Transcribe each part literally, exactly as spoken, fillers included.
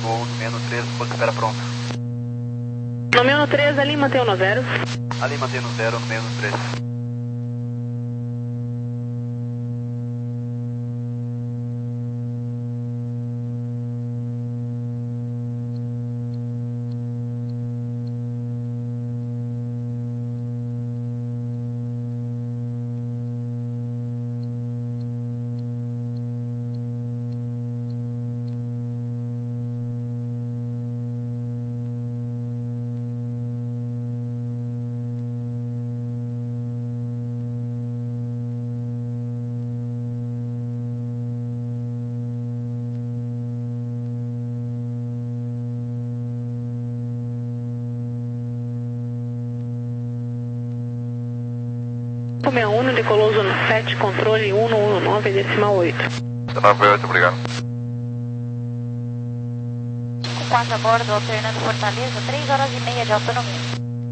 voo no menos três, depois espera pronto. No menos três, ali mantém no zero. Ali mantém no zero, no menos três. sete seis um, decolou zona sete, controle cento e dezenove, decimal oito. dezenove oito, obrigado. cinco quatro a bordo, alternando Fortaleza, três horas e meia de autonomia.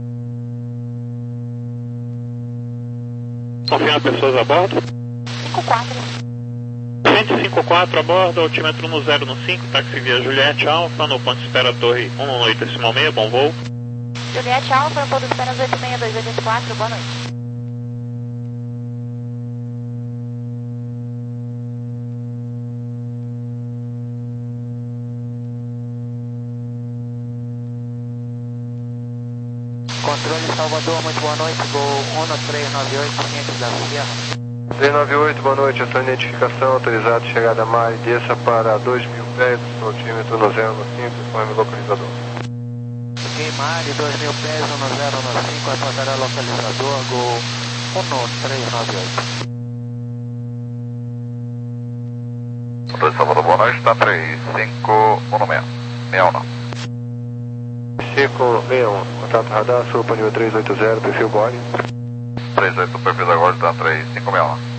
Confirma pessoas a bordo. cinco quatro. cento e cinquenta e quatro a bordo, altímetro no zero no cinco, táxi via Juliette Alfa, no ponto de espera Torre cento e dezenove, decimal seis, bom voo. Juliette Alfa, no ponto de espera oito seis dois oito quatro, boa noite. Controle Salvador, muito boa noite, voo um três nove oito, quinhentos da Sierra. três nove oito, boa noite, a sua identificação, autorizado, chegada a mar e desça para dois mil pés, altímetro no zero no cinco, informe localizador. Ok, Mari, dois mil pés, um zero no cinco, apontará localizador, gol um três nove oito. Controle Salvador, boa noite, está três cinco um seis, seis um. cinco seis um, contato radar, sopa nível três oito zero, perfil Gole. três oito, perfil da Gole, está três cinco seis um.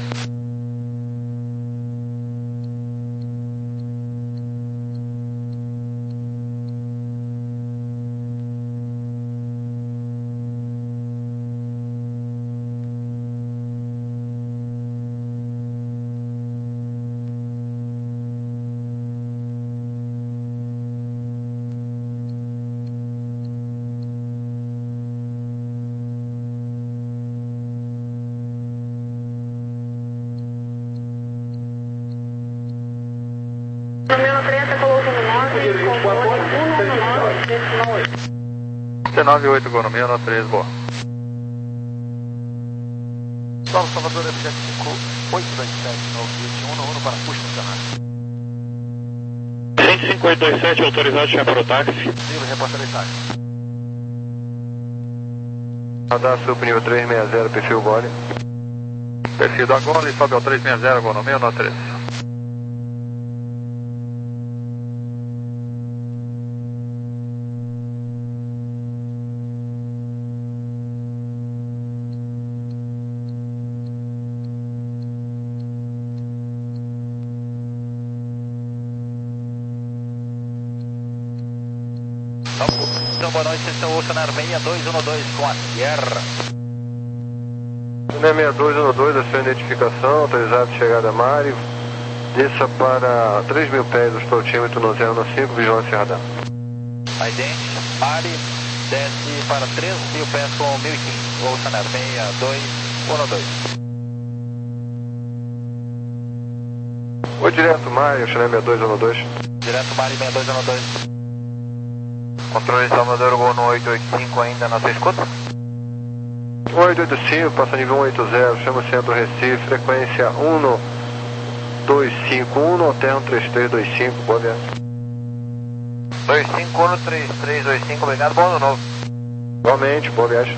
No menos três, decolou zona nove, controle cento e dezenove, decimal oito. dezenove oito, gol no menos três, boa. Salve Salvador, F J cinco oito dois sete, no Gate um no um para push funcionar. cento e cinquenta e dois sete, autorizado, chefe para o táxi. Livre, repórter de táxi. Radar, sopa nível três seis zero, perfil Gole. Perfil da Gole, sobe ao três seis zero, gol no menos três. Então, boa noite, vocês estão Oceanar seis dois um dois com a Sierra. seis dois um dois, a sua identificação, autorizado, chegada a mar e desça para três mil pés, o altímetro no zero no cinco, vigilância radar. Ident, Mari, desce para três mil pés com mil e quinze, Oceanar seis dois um dois. Oi, direto, Mário, Chanel seis dois um dois. Direto, Mari, seis dois um dois. Controle Salvador, gol no oito oito cinco, ainda na sua escuta? oito oito cinco, passa nível um oito zero, chama o centro Recife, frequência um dois cinco um, alterno três três dois cinco, boa viagem. dois cinco um três três dois cinco, obrigado, bom ano novo. Igualmente, boa viagem.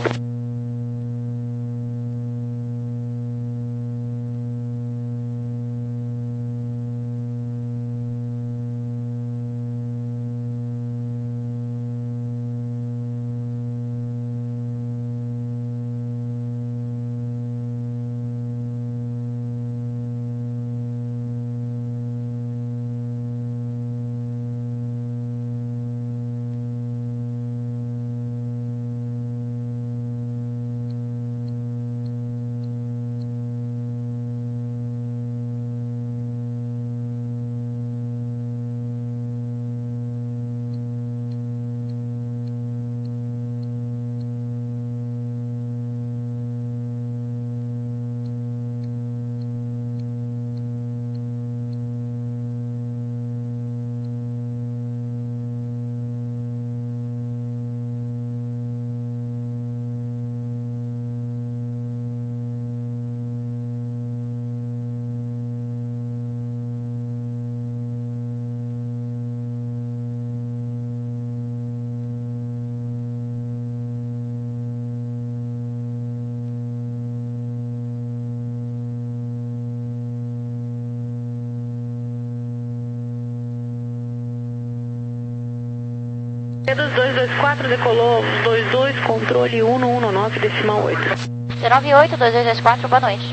dois dois dois quatro decolou dois dois, controle um um nove decimal oito. zero nove oito dois dois dois quatro, boa noite.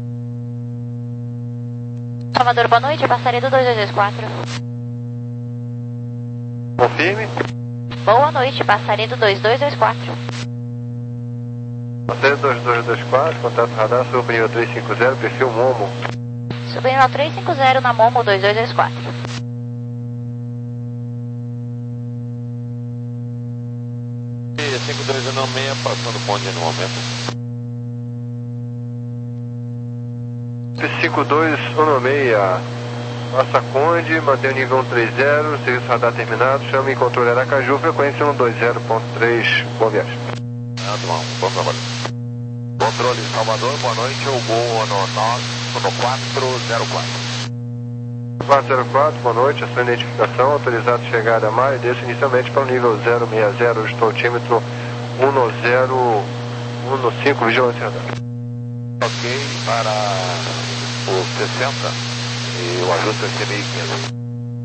Salvador, boa noite, passaria do dois dois dois quatro. Confirme. Boa noite, passaria do dois dois dois quatro. Passaria dois dois dois quatro, contato radar, sobre nível três cinco zero, perfil Momo. Subindo ao três cinco zero na Momo dois dois dois quatro. cinco dois um seis, passando o ponte no momento. cinco dois um seis, passa Conde, mantém o nível cento e trinta, serviço radar terminado, chama em controle Aracaju, frequência cento e vinte ponto três, boa viagem. Ah, bom, bom trabalho. Controle Salvador, boa noite, o gol no nove, no quatro zero quatro. quatro zero quatro, boa noite, a sua identificação, autorizado chegada a maio, desce inicialmente para o nível zero seis zero, ajustou o altímetro um zero um cinco, vigilância radar. Ok, para o sessenta e o ajuste vai ser mil e quinhentos.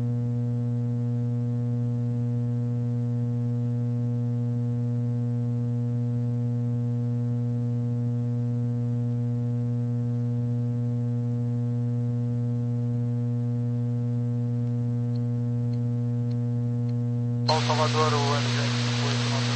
Salvador, o M G depois do nosso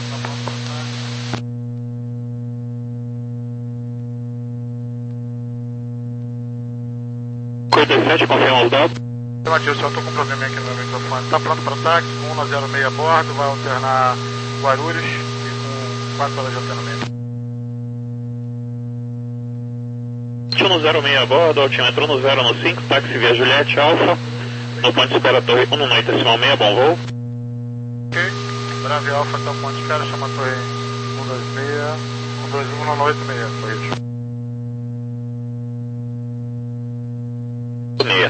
quarenta e sete, confirma os dados. Matheus, só estou com um probleminha aqui no meu microfone. Está pronto para ataque, com um zero seis a bordo, vai alternar Guarulhos e com quatro horas de alternamento. um zero seis a bordo, altímetro um zero um cinco, táxi via Juliette Alfa, no ponto de espera torre um oito decimal seis, bom voo. Ok, Brave Alfa, então ponto de espera, chama a torre um dois seis, um dois um oito seis, corrido. Meia.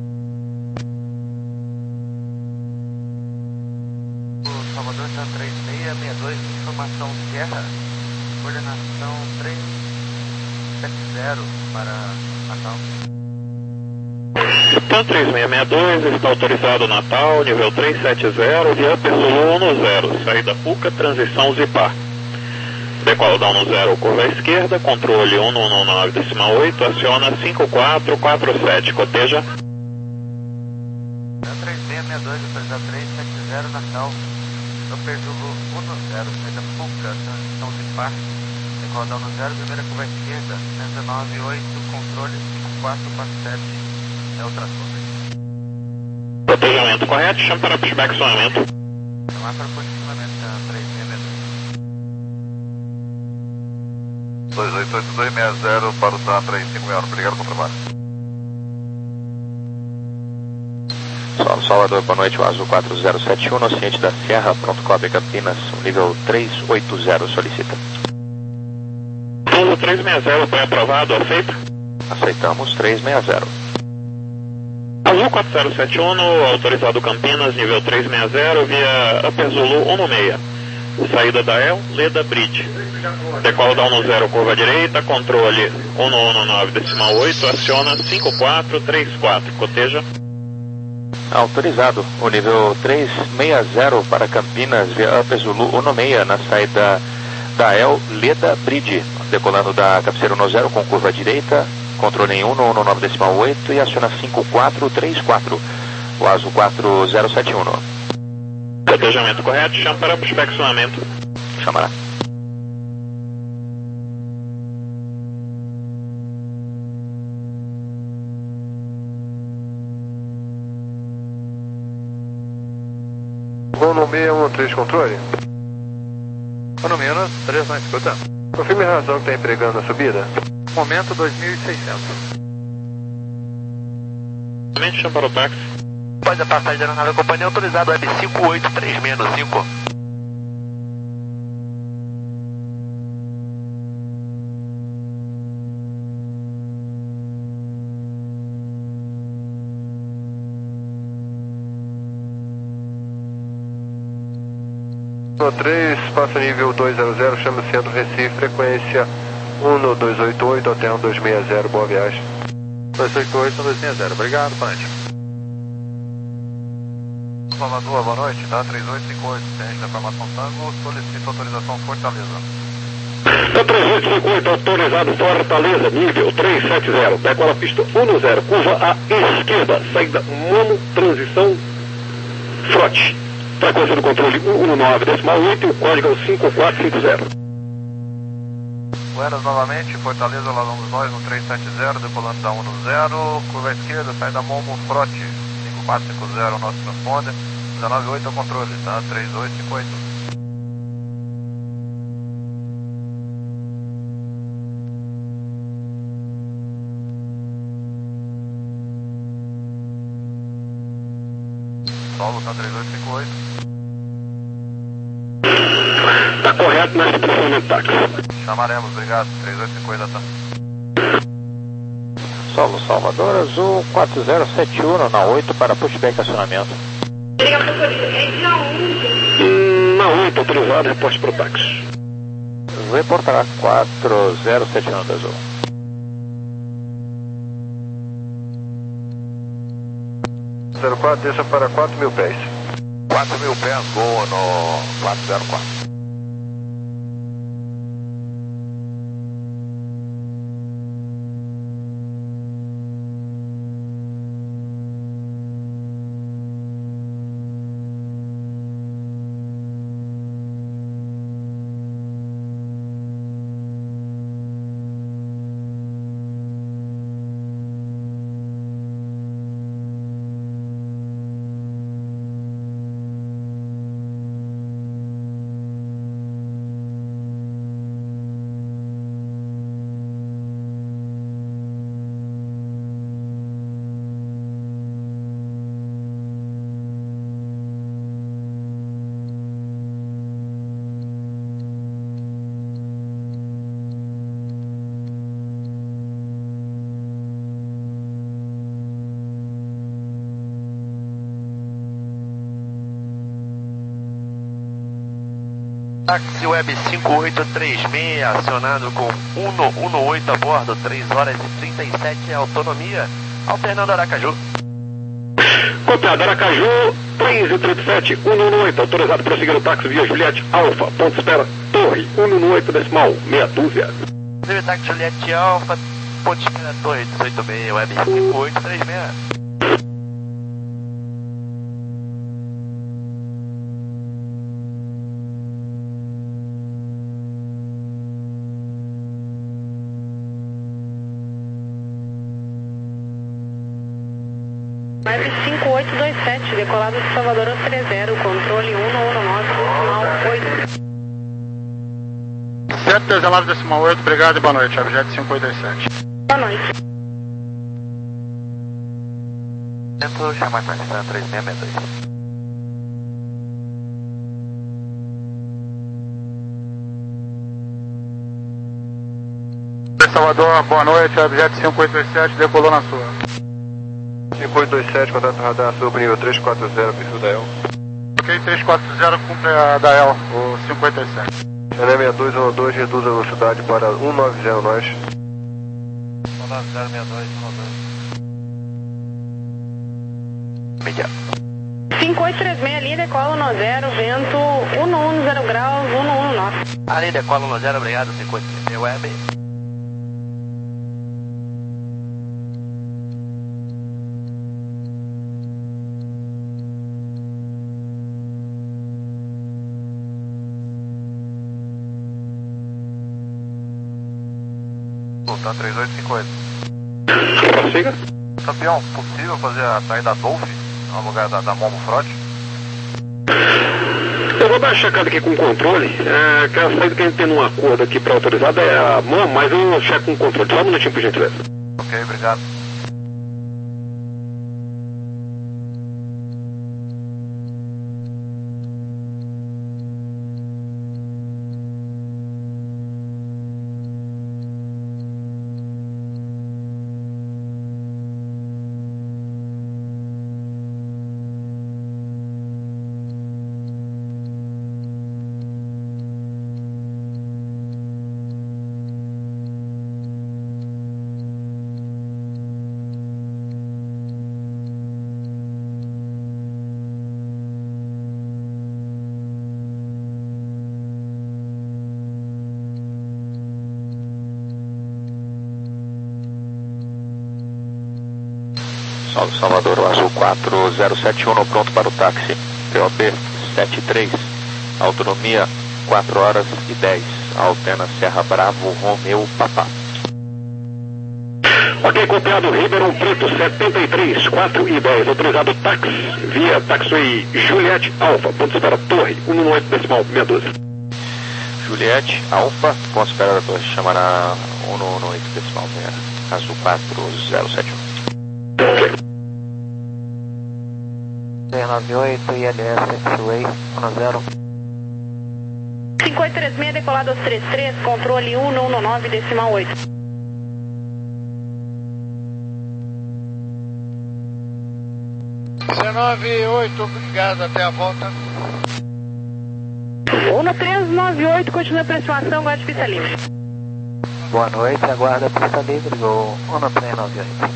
O Salvador está três seis seis dois, informação Sierra, coordenação três sete zero para Natal. Stan três seis seis dois, está autorizado Natal, nível três sete zero, via Zulu um zero, saída Puca, transição Zipar. Decola da um zero, curva à esquerda, controle um um nove decimal oito, aciona cinco quatro quatro sete, coteja. três seis seis dois, autorizado três sete zero, Natal, Super Zulu um zero, saída Puca, transição Zipar. Decola da um zero, primeira curva à esquerda, dezenove oito, controle cinco quatro quatro sete, é o trator. Cotejamento correto, chama para pushback sonamento. Chamar para posicionamento três seis seis dois. dois oito oito dois seis zero para o T A três cinco seis, obrigado pelo trabalho. Salvador, boa noite, o Azul quatro zero sete um, no Ocidente da Serra, pronto, cobre Campinas, nível três oito zero, solicita. Azul três seis zero, foi aprovado, aceita? Aceitamos, três seis zero. Azul quatro zero sete um, autorizado Campinas, nível três seis zero, via Upper Zulu um seis. Saída da El, Leda Bridge. Decola da um zero, curva direita, controle um um nove decimal oito, aciona cinco quatro três quatro, coteja. Autorizado, o nível três seis zero para Campinas, via Upper Zulu um seis, na saída da El, Leda Bridge. Decolando da cabeceira um zero com curva direita, controle em um um nove decimal oito e aciona cinco quatro três quatro, o Azul quatro zero sete um. Cotejamento correto, chama para inspecionamento. Chamará. Voo no seis um três, controle? Voo no menos três, não escuta. Confirme a razão que está empregando a subida. Momento dois mil e seiscentos. Somente chama para o táxi. Pode a passagem da aeronave companhia autorizado web cinco oito três menos cinco. No três, passa nível dois zero zero, chama o centro Recife, frequência um dois oito oito, hotel dois seis zero, boa viagem. dois oito oito, dois seis zero, obrigado, Ponte. Salvador, boa noite, tá? três oito cinco oito, ciente da formação Tango, solicito autorização Fortaleza. Da três oito cinco oito, autorizado Fortaleza, nível trezentos e setenta, decola a pista um zero, curva à esquerda, saída Momo, transição, frote. Frequência do controle um um nove, decimal oito, o código é o cinco quatro cinco zero. Buenas novamente, Fortaleza, lá vamos nós no trezentos e setenta, decolando da um zero, curva à esquerda, saída Momo, frote, cinco quatro cinco zero, nosso transponder, dezenove oito é o controle, tá? três oito cinco oito. Solo, tá? três oito cinco oito. Tá correto na expressão de táxi. Chamaremos, obrigado, três oito cinco oito, tá? Solo Salvador, Azul quatro zero sete um na oito para pushback acionamento. Na oito, autorizado, reporte para o táxi. Reportará quatro zero sete um da Azul. zero quatro, desça para quatro mil pés. quatro mil pés, gol no quatro zero quatro. Táxi Web cinco oito três seis, acionado com um um oito a bordo, três horas e trinta e sete, autonomia, alternando Aracaju. Copiado, Aracaju, três e trinta e sete, um um oito, autorizado para seguir o táxi via Juliette Alfa, ponto espera, Torre, um um oito decimal, meia dúzia. Seguir táxi Juliette Alfa, ponto espera, Torre dezoito seis, Web cinco oito três seis. Web cinco oito dois sete, decolado de Salvador ao trinta, controle um um nove, decimal oito. sete dezenove decimal oito, obrigado e boa noite, objeto cinco oito dois sete. Boa noite. Tento chamar para a três seis seis dois. Salvador, boa noite, objeto cinco oito dois sete, decolou na sua. cinco oito dois sete, contato radar sobre nível três quatro zero, perfil da E L. Ok, três quatro zero, cumpre a da E L, o cinco oito dois sete. N sessenta e dois um dois, reduz a velocidade para cento e noventa nós. cento e noventa, sessenta e dois, um dois. Imediato. cinco oito três seis, linha decola no zero, vento um um zero graus, um um nove. Ali decola no zero, obrigado, cinco oito três seis, Web. Tá três oito cinco oito. Prossiga. Campeão, possível fazer a saída Dolph no lugar da, da Momo Frot? Eu vou dar uma checada aqui com o controle, é, que a saída que a gente tem num acordo aqui para autorizada é a mão, mas eu checo com o controle, só um minutinho por gentileza. Ok, obrigado. Salve Salvador, o Azul quatro zero sete um pronto para o táxi. T O B setenta e três, autonomia quatro horas e dez, Altena Serra Bravo, Romeu Papá. Ok, copiado, Ribeirão Preto setenta e três, quatro e dez, autorizado táxi via Taxiway Juliette Alfa, ponto de espera Torre, cento e oito decimal seiscentos e doze. Juliette Alfa, ponto de espera da Torre, chamará cento e oito decimal seis, Azul quatro zero sete um. Ok. seis nove oito, I L S Taxiway, um zero. cinco oito três seis, decolado aos trinta e três, controle cento e dezenove decimal oito. dezenove oito, obrigado, até a volta. um três nove oito, continua a aproximação, aguarde pista livre. Boa noite, aguarda pista livre, gol um três nove oito.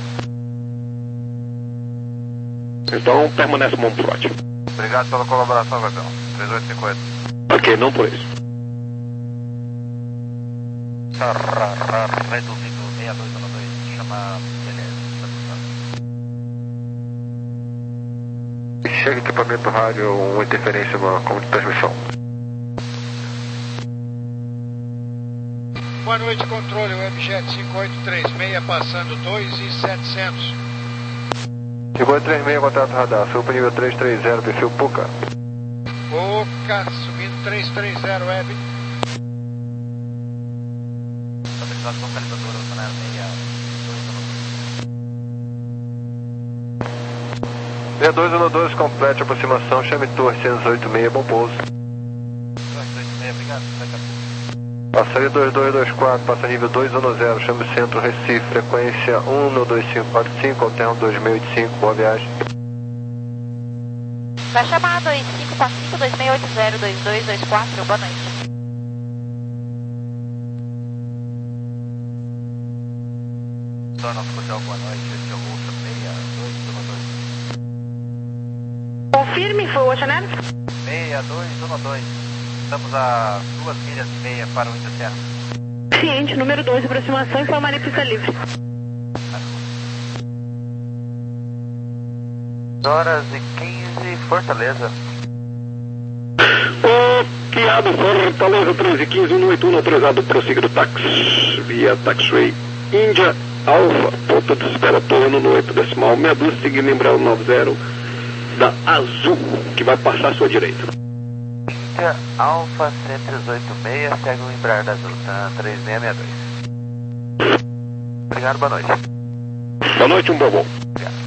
Então permanece como frota. Obrigado pela colaboração, Gabriel. três oito cinco oito. Ok, não por isso. Reduzido seis dois um dois, chama Chega equipamento rádio, uma interferência no comando de transmissão. Boa noite, controle, Webjet cinco oito três seis, passando dois e setecentos. cinco oito três seis, contato radar, sul para nível três três zero, perfil Puca. Puca, subindo três três zero, Web. Autorizado localizador, Bolsonaro seis dois um dois, complete a aproximação, chame Torre cento e oito seis, bom pouso. dois dois seis, obrigado. Passaria dois dois dois quatro, passa nível dois um zero, chame Centro Recife, frequência um dois cinco quatro cinco, alterno dois seis oito cinco, boa viagem. Vai chamar dois cinco quatro cinco, dois seis oito zero, dois dois dois quatro, boa noite. Só nosso hotel, boa noite, esse é o Ultra seis dois um dois. Confirme, foi o Oceaner? seis dois um dois. Estamos a duas milhas e meia para o Interterra. Ciente, número dois, aproximação, informarei pista livre. Horas e quinze, Fortaleza. Bloqueado, Fortaleza treze quinze, cento e oitenta e um, autorizado prossiga do táxi via Taxiway Índia Alfa, ponto de espera Torre cento e oito decimal seiscentos e doze, seguindo Embraer noventa da Azul, que vai passar à sua direita. Índia Alfa cento e dezoito seis, segue o Embraer da Azul, tá três seis seis dois. Obrigado, boa noite. Boa noite, um bom voo. Obrigado.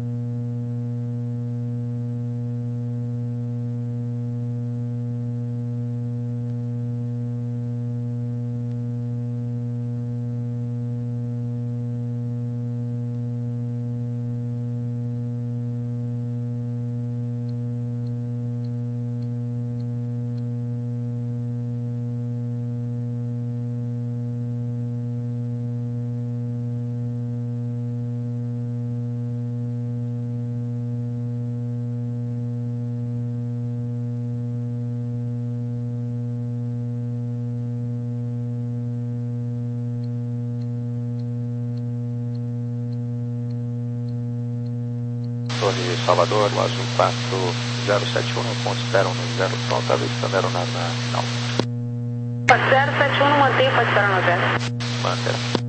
Torre Salvador, o Azul quatro zero sete um, ponto espera um zero, pronto, avistando a aeronave na final. zero sete um, mantém, pode esperar no zero. Mantém.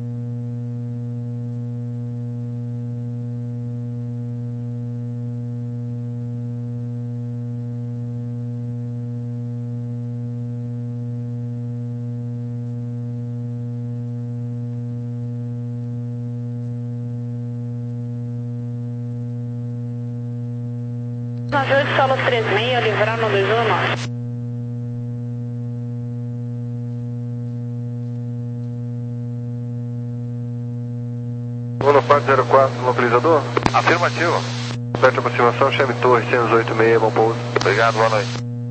nove oito, solo três seis, livrar no dois um nove. um quatro zero quatro, localizador? Afirmativo. Sete aproximação, chame Torre cento e dezoito seis, bom pouso. Obrigado, boa noite.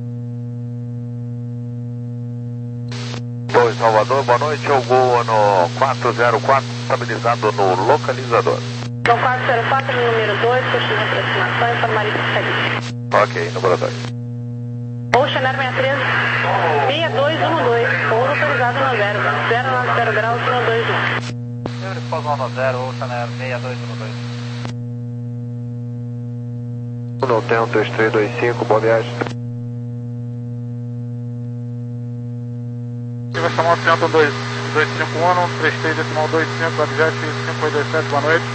Torre Salvador, boa noite, o Gol no quatro zero quatro, estabilizado no localizador. No quatro zero quatro, número dois, continua a aproximação, informarei pista livre. Ok, número dois. Oceaner sessenta e três, seis dois um dois, pouso autorizado no zero, zero nove zero graus, um dois um. Livre, pouso no zero, Oceaner seis dois um dois. um, Terra três três dois cinco, boa viagem. Vai chamar o centro dois cinco um, três três decimal dois cinco, Abjet cinco oito dois sete, boa noite.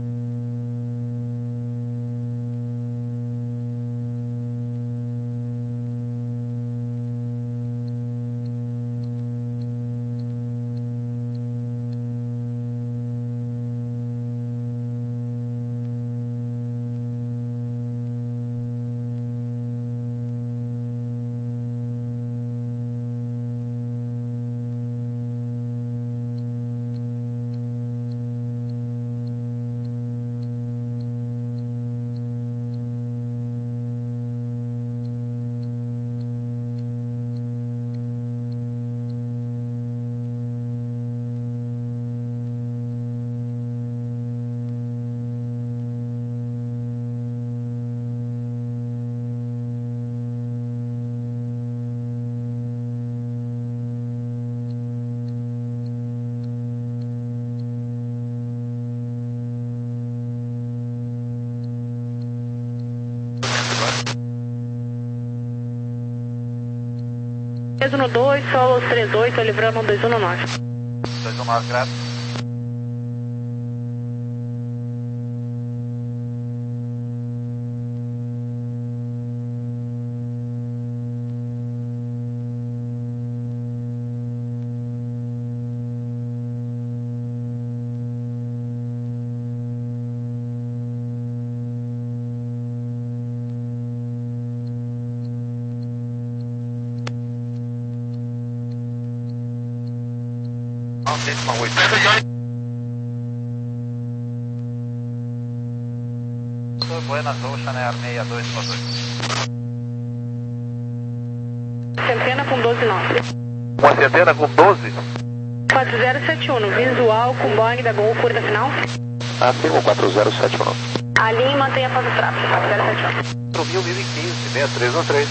três um dois, solo três oito, livrando dois um nove. dois um nove, graças. Buenas Ocean Air sessenta e dois, por favor. Centena com doze nove. Uma centena com doze? quatro zero sete um, visual com Boeing da Gol, curta final. Afirmo quatro zero sete um. Alinhe e mantenha após o tráfego, quatro zero sete um. quatro mil e quinze, seis três um três.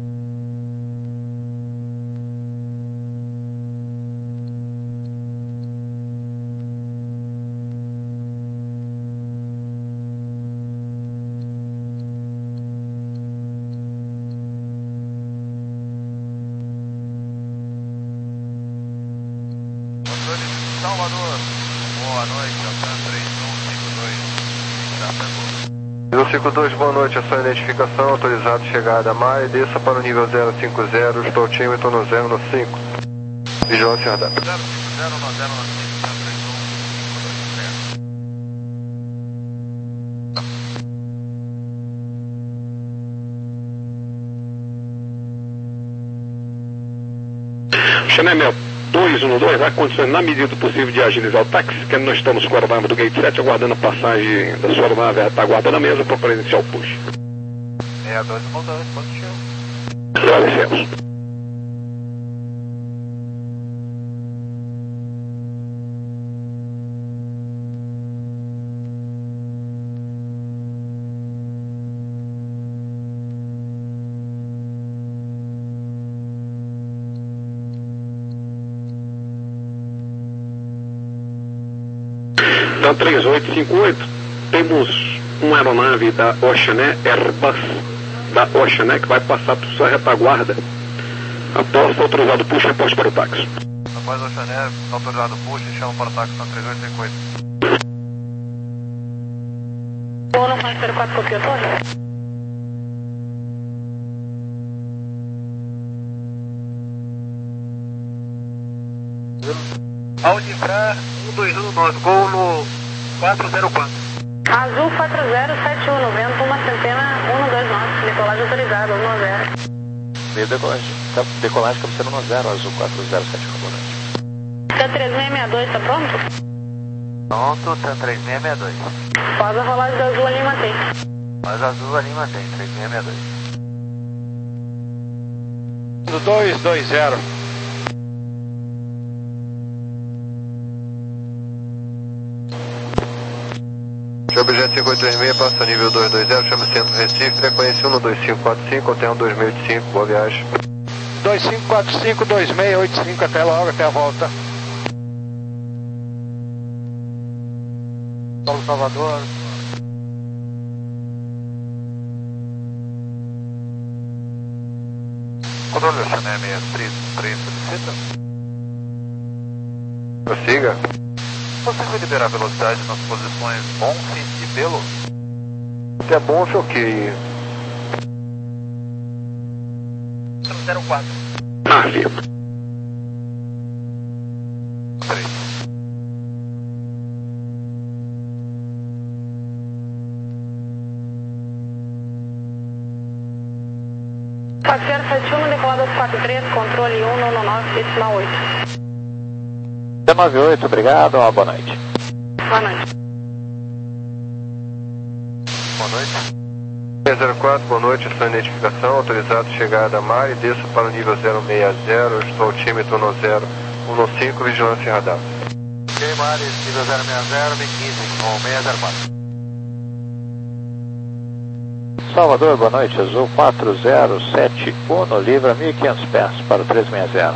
Salvador, boa noite, Alcan três um cinco dois. um cinco dois, boa noite, a sua identificação, autorizado chegada a mar e desça para o nível zero cinco zero, estou tímetro no zero no cinco. Vigilância radar. zero cinco zero no zero no cinco, três um cinco dois três. Chanel dois um dois, vai condições na medida do possível de agilizar o táxi, que nós estamos com a aeronave do Gate sete, aguardando a passagem da sua aeronave, retaguarda na mesa para iniciar o push. seis dois um dois, positivo. Agradecemos. Da três oito cinco oito, temos uma aeronave da Oceanair, Airbus da Oceanair, que vai passar por sua retaguarda após ser autorizado o push e após para o táxi. Após Oceanair, autorizado o push e chama para o táxi na três oito cinco oito. Bono quatro zero quatro, copiou torre. Audi Fran um dois um nove, gol no quatro zero quatro. Azul quatro zero sete um, no vento, uma centena um dois nove, decolagem autorizada, um zero. Veio decolagem, decolagem cabeceira um zero, azul quatro zero sete um, boa noite. T três seis seis dois, tá pronto? Pronto, T três seis seis dois. Faz a rolagem do azul ali e mantém. Faz azul ali e mantém, três seis seis dois. dois dois zero. Objeto cinco oito três seis, passa nível dois dois zero, chama Centro Recife, frequência um dois cinco quatro cinco, hotel dois mil e oitenta e cinco, boa viagem. dois cinco quatro cinco, dois seis oito cinco, até logo, até a volta. Paulo Salvador. Controle Oceané seis três três, solicita. Prossiga. Possível liberar a velocidade nas posições Bonfim e Belo? Se é bom, ok. zero quatro. Afirma. três. quatro zero sete um, decolado quatro três, controle um um nove, decimal oito. nove oito, obrigado, uma boa noite. Boa noite. Boa noite. seis zero quatro, boa noite, sua identificação, autorizado chegada a mar e desço para o nível zero seis zero, estou altímetro no zero um cinco, vigilância e radar. Ok, Mares, nível zero seis zero, B quinze, com seis zero quatro. Salvador, boa noite, azul quatro zero sete um, livra mil e quinhentos pés para o três seis zero.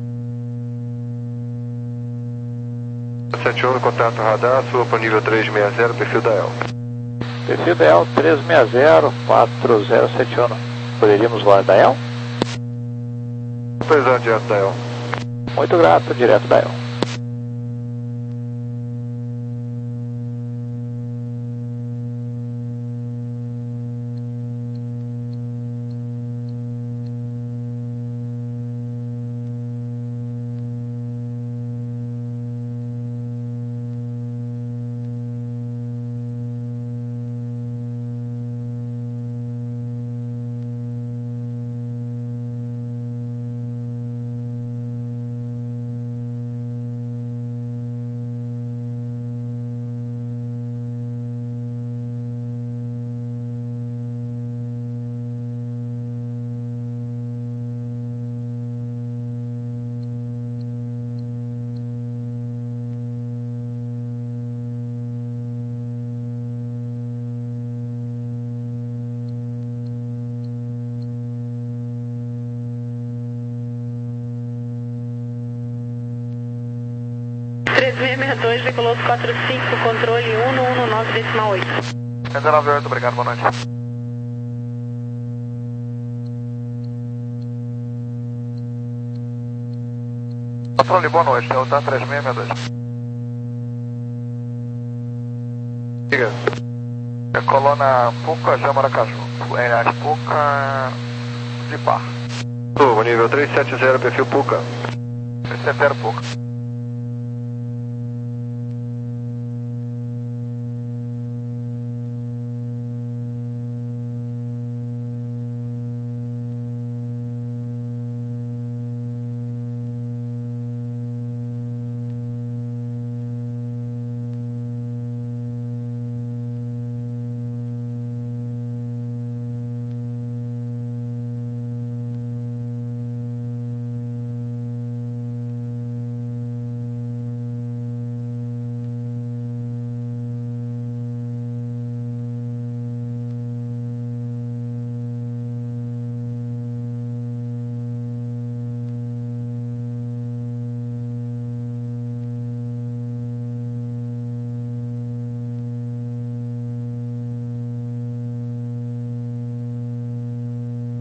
sete um, contato radar, suba para o nível três seis zero, perfil da E L. Perfil da E L três seis zero quatro zero sete um. Poderíamos voar da E L? Autorizado direto da E L. Muito grato, direto da E L. três seis seis dois, decolou quatro cinco, controle um um nove, decimal oito. zero nove oito, obrigado, boa noite. Controle, boa noite, Delta três seis seis dois. Diga. É colona Puca, Jamaracaju. É a Puca de Par. Suba, nível três sete zero, perfil Puca. três sete zero Puca.